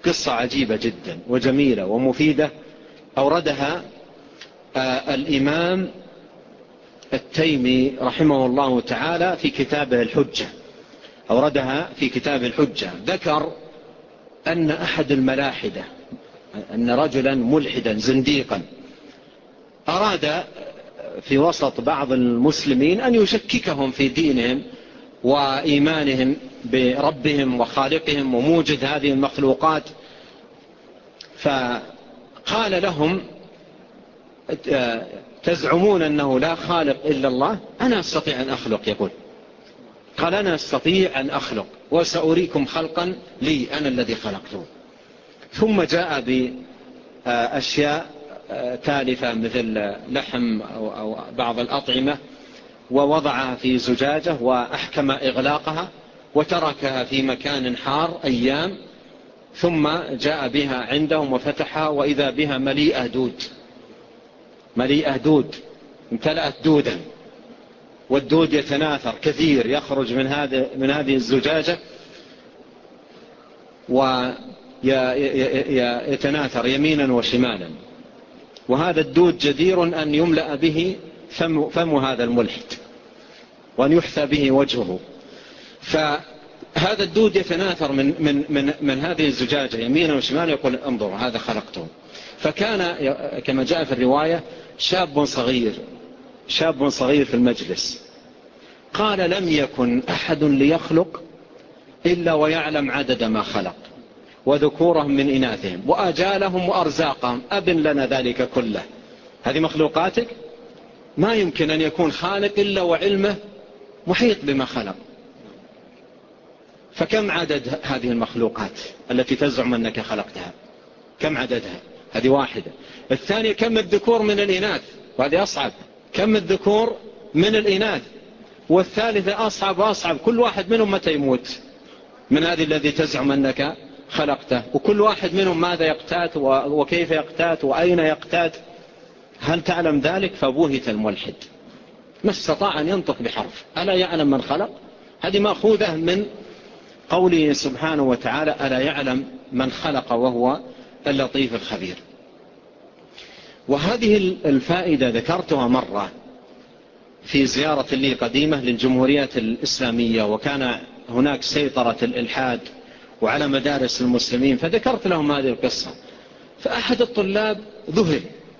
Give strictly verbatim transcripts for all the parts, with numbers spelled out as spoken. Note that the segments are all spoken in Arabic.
قصة عجيبة جدا وجميلة ومفيدة أوردها الإمام التيمي رحمه الله تعالى في كتابه الحجة. أوردها في كتاب الحجة. ذكر أن أحد الملاحدة، أن رجلا ملحدا زنديقا أراد في وسط بعض المسلمين أن يشككهم في دينهم وإيمانهم بربهم وخالقهم وموجد هذه المخلوقات، فقال لهم: تزعمون أنه لا خالق إلا الله؟ أنا أستطيع أن أخلق. يقول قال: أنا أستطيع أن أخلق وسأريكم خلقا لي أنا الذي خلقته. ثم جاء بأشياء تالفة مثل لحم أو بعض الأطعمة ووضعها في زجاجة وأحكم إغلاقها وتركها في مكان حار أيام، ثم جاء بها عندهم وفتحها وإذا بها مليئة دود، مليئة دود، امتلأت دودا، والدود يتناثر كثير يخرج من هذه من هذه الزجاجة ويتناثر يمينا وشمالا، وهذا الدود جدير أن يملأ به فم, فم هذا الملحد وأن يحثى به وجهه. فهذا الدود يتناثر من, من, من, من هذه الزجاجة يمينا وشمالا، يقول: انظروا هذا خلقته. فكان كما جاء في الرواية شاب صغير شاب صغير في المجلس قال: لم يكن أحد ليخلق إلا ويعلم عدد ما خلق وذكورهم من إناثهم وآجالهم وأرزاقهم، أبن لنا ذلك كله. هذه مخلوقاتك؟ ما يمكن أن يكون خالق إلا وعلمه محيط بما خلق. فكم عدد هذه المخلوقات التي تزعم أنك خلقتها؟ كم عددها؟ هذه واحدة. الثانية: كم الذكور من الإناث؟ وهذه أصعب. كم الذكور من الإناث؟ والثالثة أصعب وأصعب. كل واحد منهم متى يموت من هذه الذي تزعم أنك خلقته؟ وكل واحد منهم ماذا يقتات وكيف يقتات وأين يقتات؟ هل تعلم ذلك؟ فبوهت الملحد، ما استطاع أن ينطق بحرف. ألا يعلم من خلق؟ هذه مأخوذة من قوله سبحانه وتعالى: ألا يعلم من خلق وهو اللطيف الخبير. وهذه الفائدة ذكرتها مرة في زيارة لي قديمة للجمهوريات الإسلامية، وكان هناك سيطرة الإلحاد وعلى مدارس المسلمين، فذكرت لهم هذه القصة. فأحد الطلاب ذهل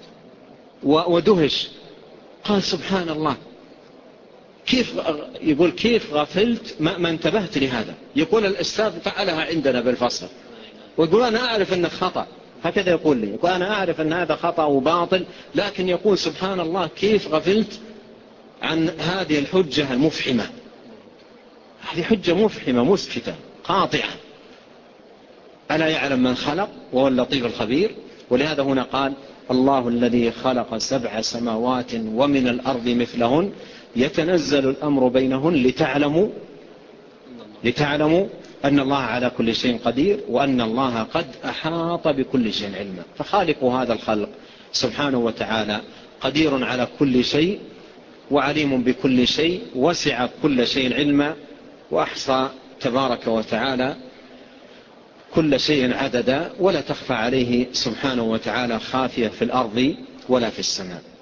ودهش، قال: سبحان الله، كيف يقول كيف غفلت ما, ما انتبهت لهذا؟ يقول الأستاذ فعلها عندنا بالفصل، ويقول أنا أعرف أنه خطأ، هكذا يقول لي، يقول أنا أعرف أن هذا خطأ وباطل، لكن يقول سبحان الله كيف غفلت عن هذه الحجة المفحمة. هذه حجة مفحمة مسكتة قاطعة. ألا يعلم من خلق وهو اللطيف الخبير. ولهذا هنا قال: الله الذي خلق سبع سماوات ومن الأرض مثلهن يتنزل الأمر بينهن لتعلموا لتعلموا أن الله على كل شيء قدير وأن الله قد أحاط بكل شيء علما. فخالق هذا الخلق سبحانه وتعالى قدير على كل شيء وعليم بكل شيء، وسع كل شيء علما، وأحصى تبارك وتعالى كل شيء عددا، ولا تخفى عليه سبحانه وتعالى خافية في الأرض ولا في السماء.